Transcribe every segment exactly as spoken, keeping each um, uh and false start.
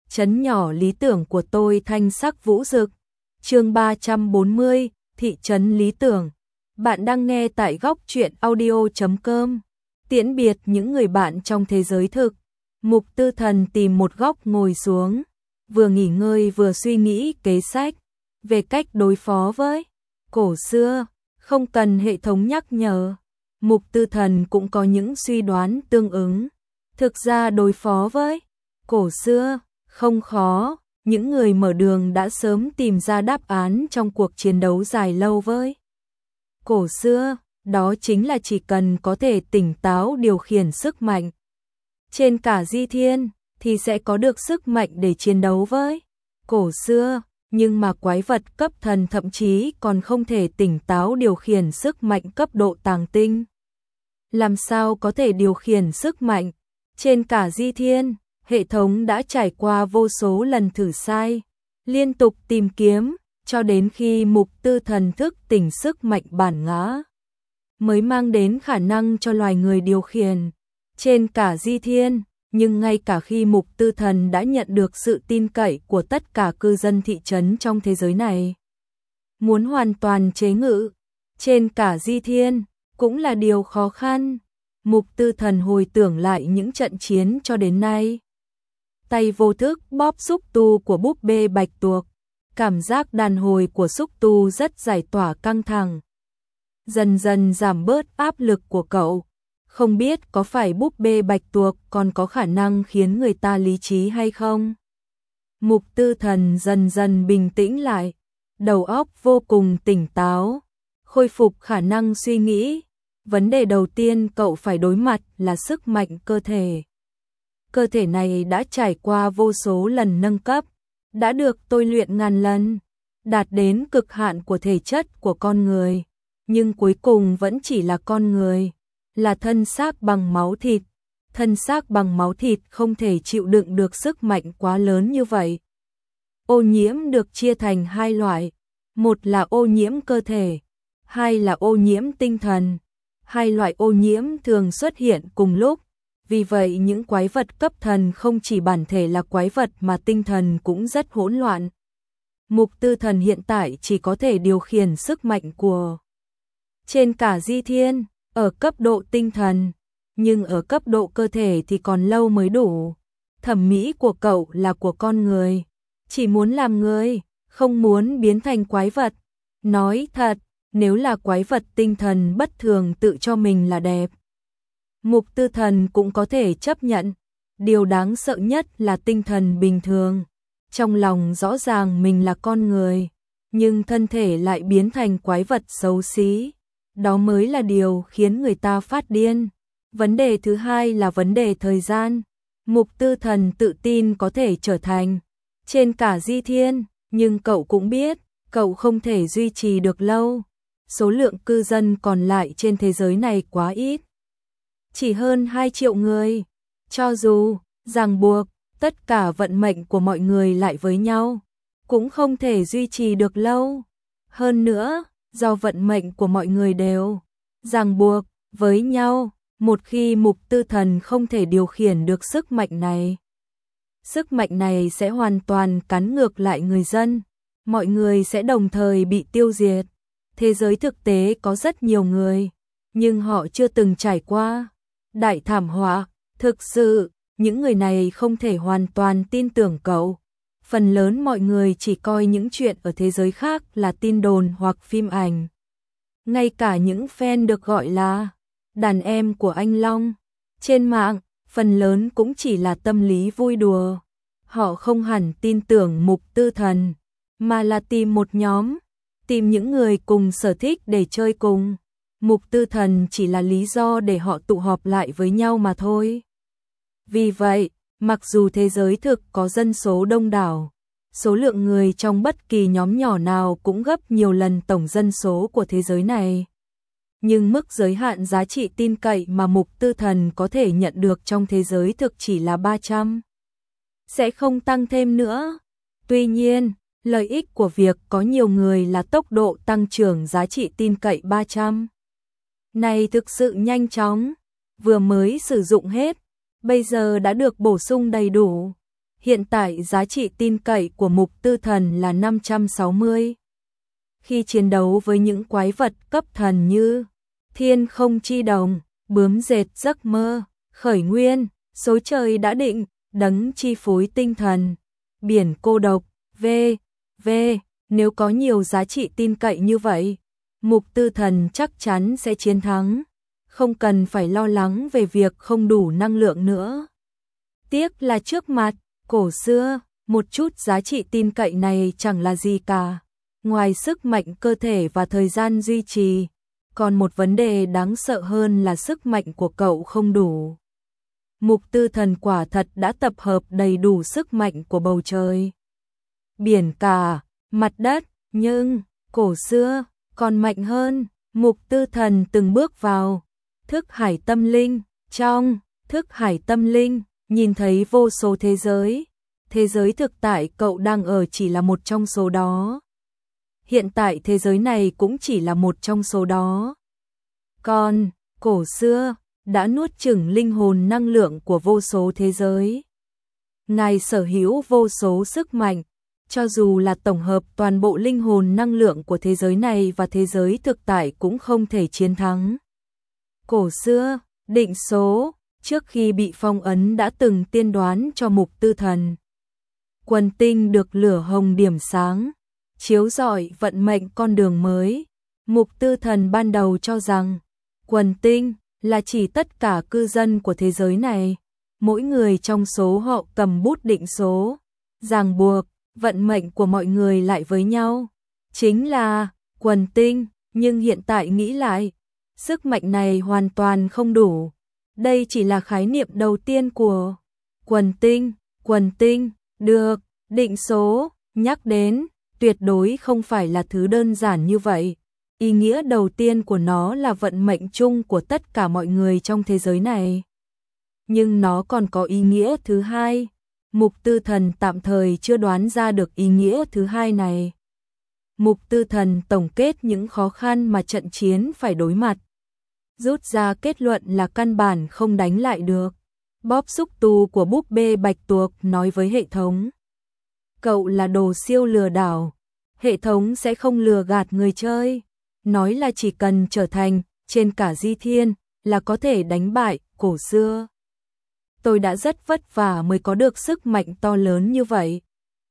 trấn nhỏ lý tưởng của tôi thanh sắc vũ rực. Chương ba trăm bốn mươi, thị trấn lý tưởng. Bạn đang nghe tại góc truyện audio chấm com. Tiễn biệt những người bạn trong thế giới thực. Mục Tư Thần tìm một góc ngồi xuống, vừa nghỉ ngơi vừa suy nghĩ kế sách về cách đối phó với cổ xưa, không cần hệ thống nhắc nhở. Mục Tư Thần cũng có những suy đoán tương ứng. Thực ra đối phó với cổ xưa không khó, những người mở đường đã sớm tìm ra đáp án trong cuộc chiến đấu dài lâu với cổ xưa, đó chính là chỉ cần có thể tỉnh táo điều khiển sức mạnh trên cả di thiên thì sẽ có được sức mạnh để chiến đấu với cổ xưa, nhưng mà quái vật cấp thần thậm chí còn không thể tỉnh táo điều khiển sức mạnh cấp độ tàng tinh. Làm sao có thể điều khiển sức mạnh trên cả di thiên? Hệ thống đã trải qua vô số lần thử sai, liên tục tìm kiếm, cho đến khi Mục Tư Thần thức tỉnh sức mạnh bản ngã, mới mang đến khả năng cho loài người điều khiển trên cả di thiên. Nhưng ngay cả khi Mục Tư Thần đã nhận được sự tin cậy của tất cả cư dân thị trấn trong thế giới này, muốn hoàn toàn chế ngự trên cả di thiên cũng là điều khó khăn. Mục Tư Thần hồi tưởng lại những trận chiến cho đến nay, tay vô thức bóp xúc tu của búp bê bạch tuộc, cảm giác đàn hồi của xúc tu rất giải tỏa căng thẳng, dần dần giảm bớt áp lực của cậu. Không biết có phải búp bê bạch tuộc còn có khả năng khiến người ta lý trí hay không? Mục Tư Thần dần dần bình tĩnh lại, đầu óc vô cùng tỉnh táo, khôi phục khả năng suy nghĩ. Vấn đề đầu tiên cậu phải đối mặt là sức mạnh cơ thể. Cơ thể này đã trải qua vô số lần nâng cấp, đã được tôi luyện ngàn lần, đạt đến cực hạn của thể chất của con người, nhưng cuối cùng vẫn chỉ là con người, là thân xác bằng máu thịt. Thân xác bằng máu thịt không thể chịu đựng được sức mạnh quá lớn như vậy. Ô nhiễm được chia thành hai loại, một là ô nhiễm cơ thể, hai là ô nhiễm tinh thần. Hai loại ô nhiễm thường xuất hiện cùng lúc, vì vậy những quái vật cấp thần không chỉ bản thể là quái vật mà tinh thần cũng rất hỗn loạn. Mục Tư Thần hiện tại chỉ có thể điều khiển sức mạnh của trên cả di thiên ở cấp độ tinh thần, nhưng ở cấp độ cơ thể thì còn lâu mới đủ. Thẩm mỹ của cậu là của con người, chỉ muốn làm người, không muốn biến thành quái vật. Nói thật, nếu là quái vật tinh thần bất thường tự cho mình là đẹp, Mục Tư Thần cũng có thể chấp nhận. Điều đáng sợ nhất là tinh thần bình thường, trong lòng rõ ràng mình là con người, nhưng thân thể lại biến thành quái vật xấu xí. Đó mới là điều khiến người ta phát điên. Vấn đề thứ hai là vấn đề thời gian. Mục Tư Thần tự tin có thể trở thành trên cả di thiên, nhưng cậu cũng biết, cậu không thể duy trì được lâu. Số lượng cư dân còn lại trên thế giới này quá ít, chỉ hơn hai triệu người. Cho dù ràng buộc tất cả vận mệnh của mọi người lại với nhau, cũng không thể duy trì được lâu. Hơn nữa, do vận mệnh của mọi người đều ràng buộc với nhau, một khi Mục Tư Thần không thể điều khiển được sức mạnh này, sức mạnh này sẽ hoàn toàn cắn ngược lại người dân, mọi người sẽ đồng thời bị tiêu diệt. Thế giới thực tế có rất nhiều người, nhưng họ chưa từng trải qua đại thảm họa. Thực sự, những người này không thể hoàn toàn tin tưởng cậu. Phần lớn mọi người chỉ coi những chuyện ở thế giới khác là tin đồn hoặc phim ảnh. Ngay cả những fan được gọi là đàn em của anh Long trên mạng, phần lớn cũng chỉ là tâm lý vui đùa. Họ không hẳn tin tưởng Mục Tư Thần, mà là tìm một nhóm, tìm những người cùng sở thích để chơi cùng. Mục Tư Thần chỉ là lý do để họ tụ họp lại với nhau mà thôi. Vì vậy, mặc dù thế giới thực có dân số đông đảo, số lượng người trong bất kỳ nhóm nhỏ nào cũng gấp nhiều lần tổng dân số của thế giới này, nhưng mức giới hạn giá trị tin cậy mà Mục Tư Thần có thể nhận được trong thế giới thực chỉ là ba trăm. Sẽ không tăng thêm nữa. Tuy nhiên, lợi ích của việc có nhiều người là tốc độ tăng trưởng giá trị tin cậy ba trăm. Này thực sự nhanh chóng, vừa mới sử dụng hết, bây giờ đã được bổ sung đầy đủ. Hiện tại giá trị tin cậy của Mục Tư Thần là năm trăm sáu mươi. Khi chiến đấu với những quái vật cấp thần như Thiên Không Chi Đồng, Bướm Dệt Giấc Mơ, Khởi Nguyên, Số Trời Đã Định, Đấng Chi Phối Tinh Thần, Biển Cô Độc, v v nếu có nhiều giá trị tin cậy như vậy, Mục Tư Thần chắc chắn sẽ chiến thắng, không cần phải lo lắng về việc không đủ năng lượng nữa. Tiếc là trước mặt cổ xưa, một chút giá trị tin cậy này chẳng là gì cả, ngoài sức mạnh cơ thể và thời gian duy trì, còn một vấn đề đáng sợ hơn là sức mạnh của cậu không đủ. Mục Tư Thần quả thật đã tập hợp đầy đủ sức mạnh của bầu trời, biển cả, mặt đất, nhưng cổ xưa còn mạnh hơn. Mục Tư Thần từng bước vào thức hải tâm linh, trong thức hải tâm linh nhìn thấy vô số thế giới, thế giới thực tại cậu đang ở chỉ là một trong số đó. Hiện tại thế giới này cũng chỉ là một trong số đó. Còn cổ xưa đã nuốt chửng linh hồn năng lượng của vô số thế giới. Ngài sở hữu vô số sức mạnh, cho dù là tổng hợp toàn bộ linh hồn năng lượng của thế giới này và thế giới thực tại cũng không thể chiến thắng. Cổ xưa, định số, trước khi bị phong ấn đã từng tiên đoán cho Mục Tư Thần. Quần tinh được lửa hồng điểm sáng, chiếu rọi vận mệnh con đường mới. Mục Tư Thần ban đầu cho rằng, quần tinh là chỉ tất cả cư dân của thế giới này. Mỗi người trong số họ cầm bút định số, ràng buộc vận mệnh của mọi người lại với nhau, chính là quần tinh, nhưng hiện tại nghĩ lại, sức mạnh này hoàn toàn không đủ. Đây chỉ là khái niệm đầu tiên của quần tinh, quần tinh, được, định số, nhắc đến, tuyệt đối không phải là thứ đơn giản như vậy. Ý nghĩa đầu tiên của nó là vận mệnh chung của tất cả mọi người trong thế giới này. Nhưng nó còn có ý nghĩa thứ hai. Mục Tư Thần tạm thời chưa đoán ra được ý nghĩa thứ hai này. Mục Tư Thần tổng kết những khó khăn mà trận chiến phải đối mặt, rút ra kết luận là căn bản không đánh lại được. Bóp xúc tu của búp bê bạch tuộc nói với hệ thống, cậu là đồ siêu lừa đảo, hệ thống sẽ không lừa gạt người chơi, nói là chỉ cần trở thành trên cả di thiên là có thể đánh bại cổ xưa. Tôi đã rất vất vả mới có được sức mạnh to lớn như vậy,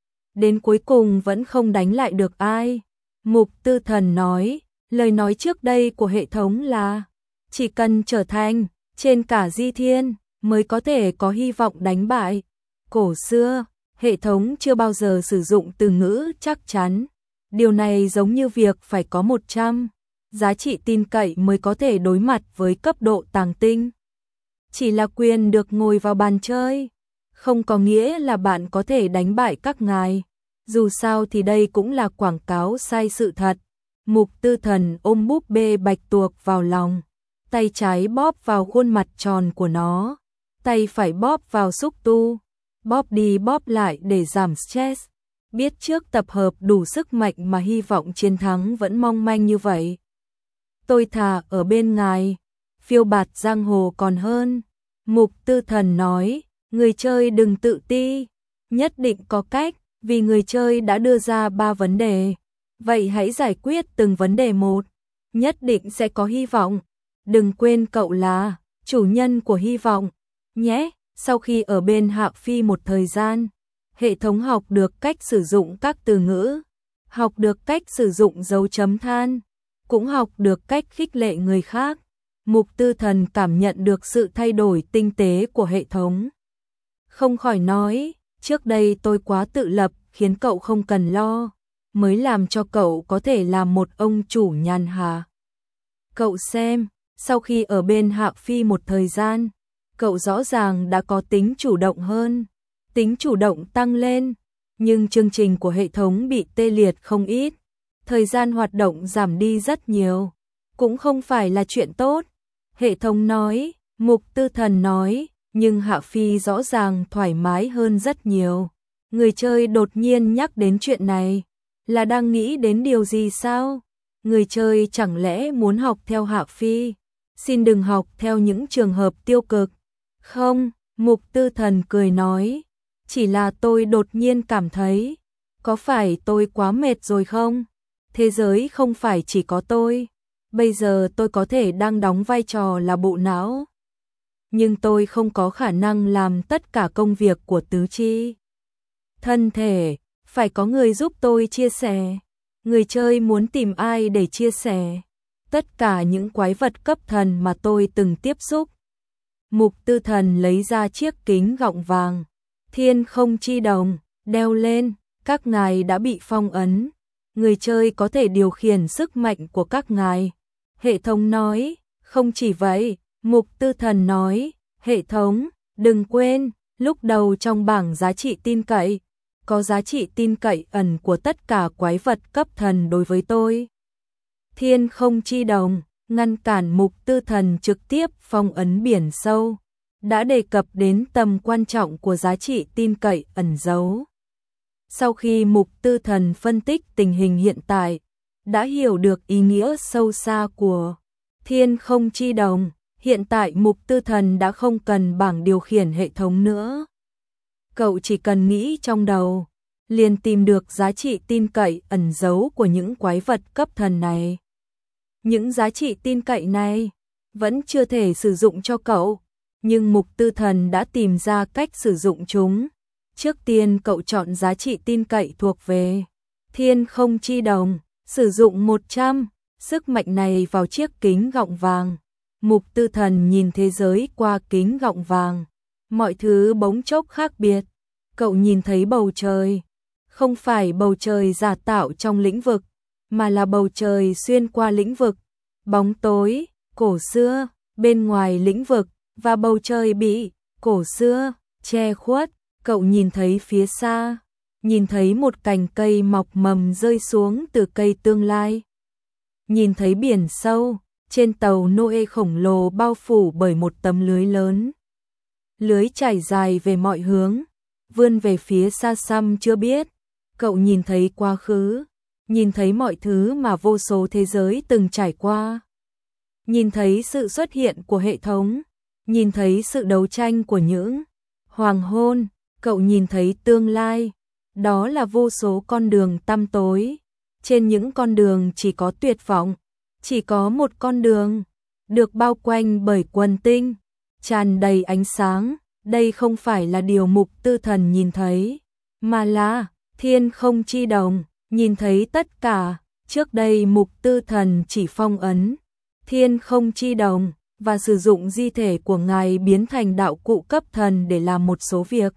đến cuối cùng vẫn không đánh lại được ai. Mục Tư Thần nói, lời nói trước đây của hệ thống là chỉ cần trở thành trên cả di thiên mới có thể có hy vọng đánh bại cổ xưa. Hệ thống chưa bao giờ sử dụng từ ngữ chắc chắn. Điều này giống như việc phải có một trăm giá trị tin cậy mới có thể đối mặt với cấp độ tàng tinh. Chỉ là quyền được ngồi vào bàn chơi, không có nghĩa là bạn có thể đánh bại các ngài. Dù sao thì đây cũng là quảng cáo sai sự thật. Mục Tư Thần ôm búp bê bạch tuộc vào lòng, tay trái bóp vào khuôn mặt tròn của nó, tay phải bóp vào xúc tu, bóp đi bóp lại để giảm stress. Biết trước tập hợp đủ sức mạnh mà hy vọng chiến thắng vẫn mong manh như vậy. Tôi thà ở bên ngài, phiêu bạt giang hồ còn hơn. Mục Tư Thần nói, người chơi đừng tự ti, nhất định có cách, vì người chơi đã đưa ra ba vấn đề. Vậy hãy giải quyết từng vấn đề một, nhất định sẽ có hy vọng. Đừng quên cậu là chủ nhân của hy vọng, nhé. Sau khi ở bên Hạ Phi một thời gian, hệ thống học được cách sử dụng các từ ngữ, học được cách sử dụng dấu chấm than, cũng học được cách khích lệ người khác. Mục Tư Thần cảm nhận được sự thay đổi tinh tế của hệ thống. Không khỏi nói, trước đây tôi quá tự lập khiến cậu không cần lo, mới làm cho cậu có thể làm một ông chủ nhàn hạ. Cậu xem, sau khi ở bên Hạ Phi một thời gian, cậu rõ ràng đã có tính chủ động hơn, tính chủ động tăng lên, nhưng chương trình của hệ thống bị tê liệt không ít, thời gian hoạt động giảm đi rất nhiều, cũng không phải là chuyện tốt. Hệ thống nói, Mục Tư Thần nói, nhưng Hạ Phi rõ ràng thoải mái hơn rất nhiều. Người chơi đột nhiên nhắc đến chuyện này, là đang nghĩ đến điều gì sao? Người chơi chẳng lẽ muốn học theo Hạ Phi? Xin đừng học theo những trường hợp tiêu cực. Không, Mục Tư Thần cười nói, Chỉ là tôi đột nhiên cảm thấy, có phải tôi quá mệt rồi không? Thế giới không phải chỉ có tôi. Bây giờ tôi có thể đang đóng vai trò là bộ não. Nhưng tôi không có khả năng làm tất cả công việc của tứ chi. Thân thể, phải có người giúp tôi chia sẻ. Người chơi muốn tìm ai để chia sẻ? Tất cả những quái vật cấp thần mà tôi từng tiếp xúc. Mục Tư Thần lấy ra chiếc kính gọng vàng. Thiên không chi đồng, đeo lên, các ngài đã bị phong ấn. Người chơi có thể điều khiển sức mạnh của các ngài. Hệ thống nói, không chỉ vậy, Mục Tư Thần nói, hệ thống, đừng quên, lúc đầu trong bảng giá trị tin cậy, có giá trị tin cậy ẩn của tất cả quái vật cấp thần đối với tôi. Thiên không chi đồng, ngăn cản Mục Tư Thần trực tiếp phong ấn biển sâu, đã đề cập đến tầm quan trọng của giá trị tin cậy ẩn giấu. Sau khi Mục Tư Thần phân tích tình hình hiện tại, đã hiểu được ý nghĩa sâu xa của thiên không chi đồng, hiện tại Mục Tư Thần đã không cần bảng điều khiển hệ thống nữa. Cậu chỉ cần nghĩ trong đầu, liền tìm được giá trị tin cậy ẩn giấu của những quái vật cấp thần này. Những giá trị tin cậy này vẫn chưa thể sử dụng cho cậu, nhưng Mục Tư Thần đã tìm ra cách sử dụng chúng. Trước tiên cậu chọn giá trị tin cậy thuộc về thiên không chi đồng, sử dụng một trăm sức mạnh này vào chiếc kính gọng vàng. Mục Tư Thần nhìn thế giới qua kính gọng vàng, mọi thứ bỗng chốc khác biệt. Cậu nhìn thấy bầu trời, không phải bầu trời giả tạo trong lĩnh vực, mà là bầu trời xuyên qua lĩnh vực, bóng tối, cổ xưa, bên ngoài lĩnh vực, và bầu trời bị cổ xưa che khuất. Cậu nhìn thấy phía xa, nhìn thấy một cành cây mọc mầm rơi xuống từ cây tương lai. Nhìn thấy biển sâu, trên tàu Noe khổng lồ bao phủ bởi một tấm lưới lớn. Lưới trải dài về mọi hướng, vươn về phía xa xăm chưa biết. Cậu nhìn thấy quá khứ, nhìn thấy mọi thứ mà vô số thế giới từng trải qua. Nhìn thấy sự xuất hiện của hệ thống, nhìn thấy sự đấu tranh của những hoàng hôn. Cậu nhìn thấy tương lai, đó là vô số con đường tăm tối. Trên những con đường chỉ có tuyệt vọng, chỉ có một con đường, được bao quanh bởi quần tinh, tràn đầy ánh sáng. Đây không phải là điều Mục Tư Thần nhìn thấy, mà là thiên không chi đồng, nhìn thấy tất cả. Trước đây Mục Tư Thần chỉ phong ấn thiên không chi đồng, và sử dụng di thể của ngài biến thành đạo cụ cấp thần để làm một số việc.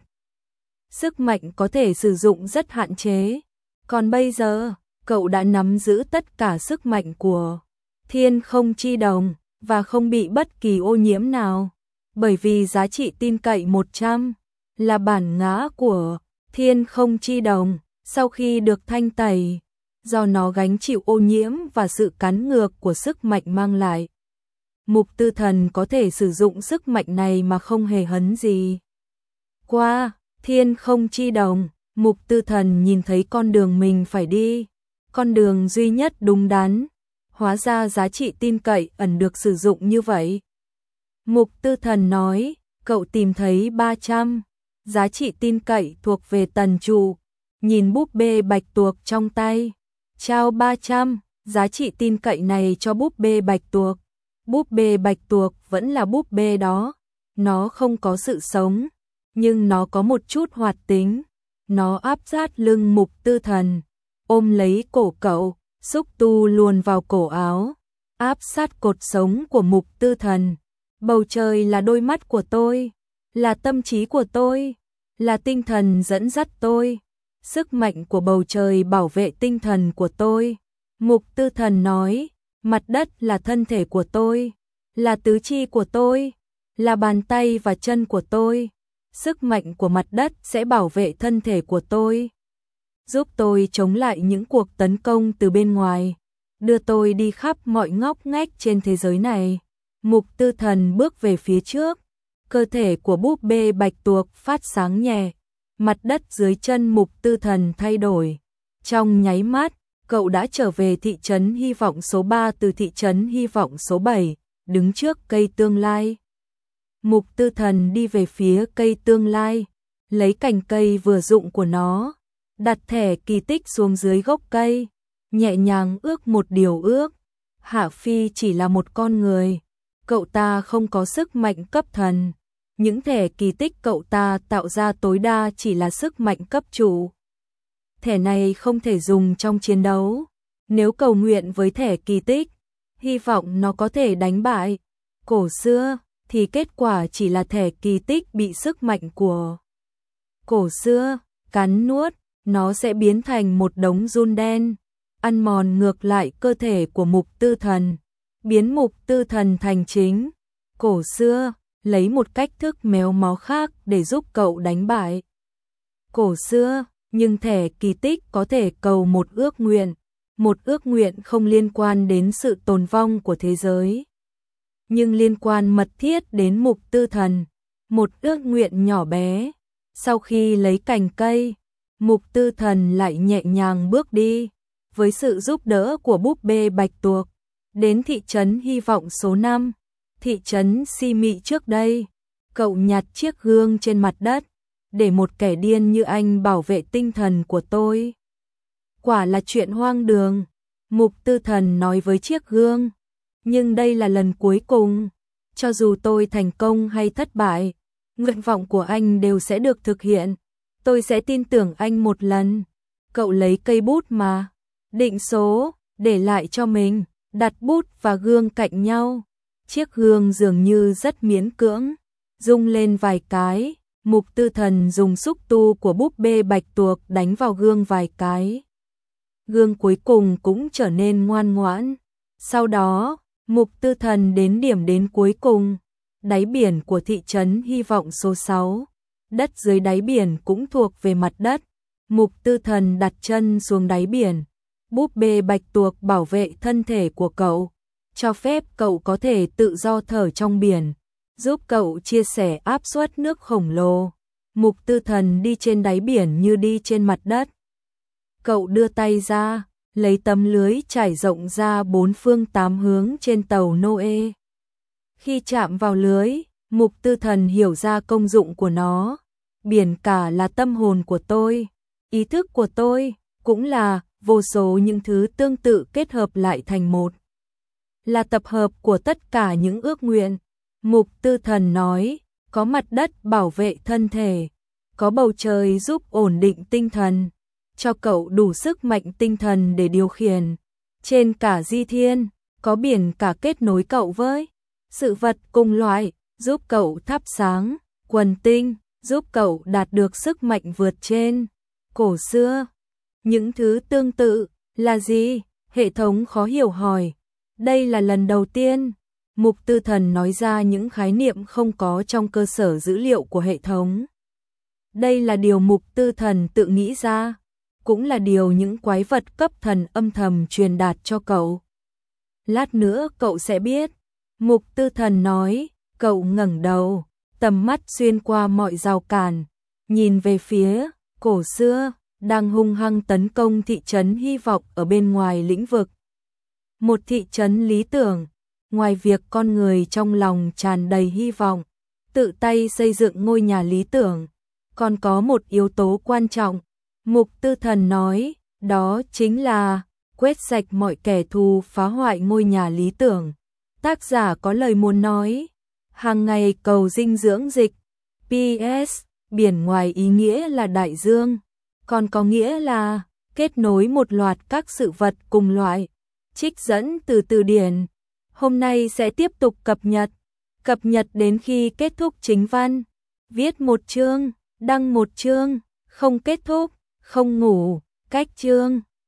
Sức mạnh có thể sử dụng rất hạn chế. Còn bây giờ, cậu đã nắm giữ tất cả sức mạnh của thiên không chi đồng, và không bị bất kỳ ô nhiễm nào. Bởi vì giá trị tin cậy một trăm là bản ngã của thiên không chi đồng, sau khi được thanh tẩy, do nó gánh chịu ô nhiễm và sự cắn ngược của sức mạnh mang lại. Mục Tư Thần có thể sử dụng sức mạnh này mà không hề hấn gì. Qua thiên không chi đồng, Mục Tư Thần nhìn thấy con đường mình phải đi, con đường duy nhất đúng đắn. Hóa ra giá trị tin cậy ẩn được sử dụng như vậy. Mục Tư Thần nói, cậu tìm thấy ba trăm giá trị tin cậy thuộc về Tần Trụ. Nhìn búp bê bạch tuộc trong tay, trao ba trăm giá trị tin cậy này cho búp bê bạch tuộc. Búp bê bạch tuộc vẫn là búp bê đó, nó không có sự sống, nhưng nó có một chút hoạt tính. Nó áp sát lưng Mục Tư Thần, ôm lấy cổ cậu, xúc tu luồn vào cổ áo, áp sát cột sống của Mục Tư Thần. Bầu trời là đôi mắt của tôi, là tâm trí của tôi, là tinh thần dẫn dắt tôi. Sức mạnh của bầu trời bảo vệ tinh thần của tôi. Mục Tư Thần nói, mặt đất là thân thể của tôi, là tứ chi của tôi, là bàn tay và chân của tôi. Sức mạnh của mặt đất sẽ bảo vệ thân thể của tôi, giúp tôi chống lại những cuộc tấn công từ bên ngoài, đưa tôi đi khắp mọi ngóc ngách trên thế giới này. Mục Tư Thần bước về phía trước, cơ thể của búp bê bạch tuộc phát sáng nhẹ, mặt đất dưới chân Mục Tư Thần thay đổi. Trong nháy mắt, cậu đã trở về thị trấn hy vọng số ba từ thị trấn hy vọng số bảy, đứng trước cây tương lai. Mục Tư Thần đi về phía cây tương lai, lấy cành cây vừa rụng của nó, đặt thẻ kỳ tích xuống dưới gốc cây, nhẹ nhàng ước một điều ước. Hạ Phi chỉ là một con người, cậu ta không có sức mạnh cấp thần. Những thẻ kỳ tích cậu ta tạo ra tối đa chỉ là sức mạnh cấp chủ. Thẻ này không thể dùng trong chiến đấu. Nếu cầu nguyện với thẻ kỳ tích, hy vọng nó có thể đánh bại cổ xưa, thì kết quả chỉ là thẻ kỳ tích bị sức mạnh của cổ xưa cắn nuốt, nó sẽ biến thành một đống giun đen, ăn mòn ngược lại cơ thể của Mục Tư Thần, biến Mục Tư Thần thành chính cổ xưa, lấy một cách thức méo mó khác để giúp cậu đánh bại cổ xưa. Nhưng thẻ kỳ tích có thể cầu một ước nguyện, một ước nguyện không liên quan đến sự tồn vong của thế giới, nhưng liên quan mật thiết đến Mục Tư Thần, một ước nguyện nhỏ bé. Sau khi lấy cành cây, Mục Tư Thần lại nhẹ nhàng bước đi, với sự giúp đỡ của búp bê Bạch Tuộc, đến thị trấn hy vọng số năm, thị trấn si mị trước đây. Cậu nhặt chiếc gương trên mặt đất, để một kẻ điên như anh bảo vệ tinh thần của tôi. Quả là chuyện hoang đường, Mục Tư Thần nói với chiếc gương. Nhưng đây là lần cuối cùng, cho dù tôi thành công hay thất bại, nguyện vọng của anh đều sẽ được thực hiện. Tôi sẽ tin tưởng anh một lần. Cậu lấy cây bút mà định số để lại cho mình, đặt bút và gương cạnh nhau. Chiếc gương dường như rất miễn cưỡng, rung lên vài cái. Mục Tư Thần dùng xúc tu của búp bê Bạch Tuộc đánh vào gương vài cái. Gương cuối cùng cũng trở nên ngoan ngoãn. Sau đó, Mục Tư Thần đến điểm đến cuối cùng, đáy biển của thị trấn hy vọng số sáu. Đất dưới đáy biển cũng thuộc về mặt đất. Mục Tư Thần đặt chân xuống đáy biển. Búp bê Bạch Tuộc bảo vệ thân thể của cậu, cho phép cậu có thể tự do thở trong biển, giúp cậu chia sẻ áp suất nước khổng lồ. Mục Tư Thần đi trên đáy biển như đi trên mặt đất. Cậu đưa tay ra, lấy tấm lưới trải rộng ra bốn phương tám hướng trên tàu Noe. Khi chạm vào lưới, Mục Tư Thần hiểu ra công dụng của nó. Biển cả là tâm hồn của tôi, ý thức của tôi, cũng là vô số những thứ tương tự kết hợp lại thành một. Là tập hợp của tất cả những ước nguyện. Mục Tư Thần nói, có mặt đất bảo vệ thân thể, có bầu trời giúp ổn định tinh thần, cho cậu đủ sức mạnh tinh thần để điều khiển. Trên cả di thiên, có biển cả kết nối cậu với sự vật cùng loại, giúp cậu thắp sáng, quần tinh, giúp cậu đạt được sức mạnh vượt trên cổ xưa. Những thứ tương tự là gì? Hệ thống khó hiểu hỏi. Đây là lần đầu tiên Mục Tư Thần nói ra những khái niệm không có trong cơ sở dữ liệu của hệ thống. Đây là điều Mục Tư Thần tự nghĩ ra, cũng là điều những quái vật cấp thần âm thầm truyền đạt cho cậu. Lát nữa cậu sẽ biết. Mục Tư Thần nói. Cậu ngẩng đầu, tầm mắt xuyên qua mọi rào cản, nhìn về phía cổ xưa đang hung hăng tấn công thị trấn hy vọng ở bên ngoài lĩnh vực. Một thị trấn lý tưởng, ngoài việc con người trong lòng tràn đầy hy vọng, tự tay xây dựng ngôi nhà lý tưởng, còn có một yếu tố quan trọng. Mục Tư Thần nói, đó chính là quét sạch mọi kẻ thù phá hoại ngôi nhà lý tưởng. Tác giả có lời muốn nói. Hàng ngày cầu dinh dưỡng dịch. pê ét. Biển ngoài ý nghĩa là đại dương, còn có nghĩa là kết nối một loạt các sự vật cùng loại. Trích dẫn từ từ điển. Hôm nay sẽ tiếp tục cập nhật. Cập nhật đến khi kết thúc chính văn. Viết một chương, đăng một chương, không kết thúc, không ngủ, cách chương.